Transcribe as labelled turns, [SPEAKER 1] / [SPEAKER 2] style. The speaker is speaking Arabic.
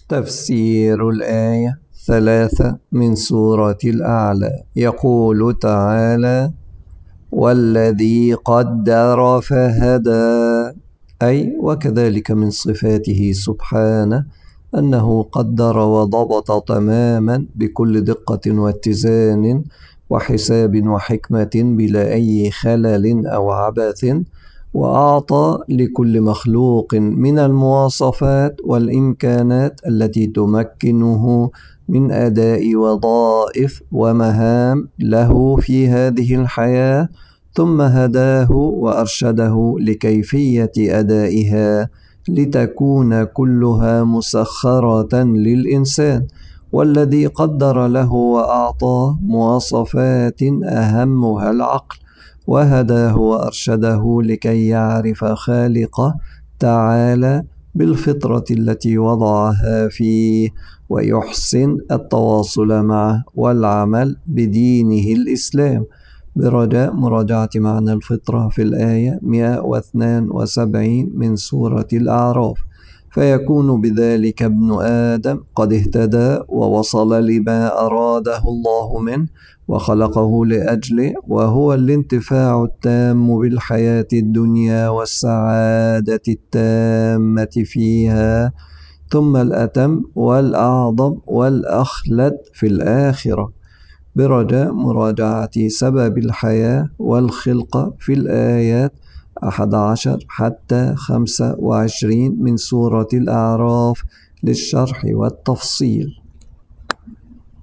[SPEAKER 1] تفسير الآية 3 من سورة الأعلى. يقول تعالى: والذي قدر فهدى، أي وكذلك من صفاته سبحانه أنه قدر وضبط تماما بكل دقة واتزان وحساب وحكمة بلا أي خلل أو عبث، وأعطى لكل مخلوق من المواصفات والإمكانات التي تمكنه من أداء وظائف ومهام له في هذه الحياة، ثم هداه وأرشده لكيفية أدائها لتكون كلها مسخرة للإنسان. والذي قدر له وأعطاه مواصفات أهمها العقل، وهداه وأرشده لكي يعرف خالقه تعالى بالفطرة التي وضعها فيه، ويحسن التواصل معه والعمل بدينه الإسلام. برجاء مراجعة معنى الفطرة في الآية 172 من سورة الأعراف، فيكون بذلك ابن آدم قد اهتدى ووصل لما أراده الله منه وخلقه لأجله، وهو الانتفاع التام بالحياة الدنيا والسعادة التامة فيها، ثم الأتم والأعظم والأخلد في الآخرة. برجاء مراجعة سبب الحياة والخلقة في الآيات 11 حتى 25 من سورة الأعراف للشرح والتفصيل.